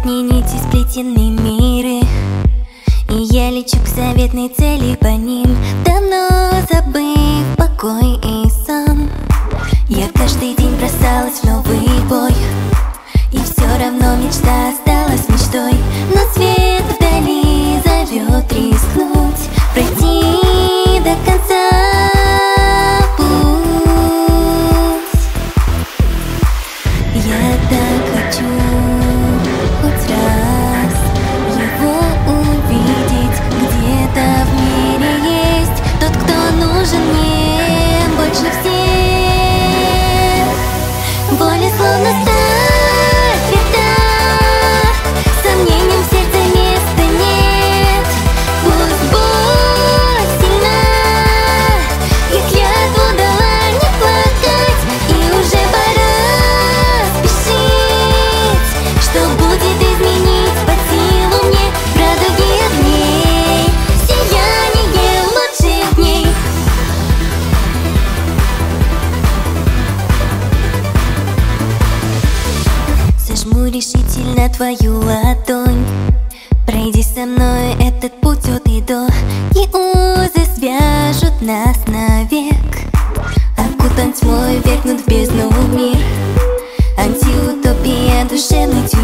сотни нитей сплетены миры, и я лечу к заветной цели по ним, давно забыв покой и сон. Я каждый день бросалась в новый бой, и все равно мечта осталась мечтой. Но свет вдали зовет рискнуть, пройти до конца путь. Я так хочу хоть раз его увидеть. Где-то в мире есть тот, кто нужен мне больше всех. Воля словно сталь тверда, сомнениям в сердце места нет. Пусть боль сильна, я клятву дала не плакать, и уже пора спешить. Что будет изменить под силу мне в радуге огней, сияние лучших дней. Сожму решительно твою ладонь, пройди со мной этот путь от и до, и узы свяжут нас навек. Окутан тьмой, вергнут в бездну мир, антиутопия, душевный тюрьмы.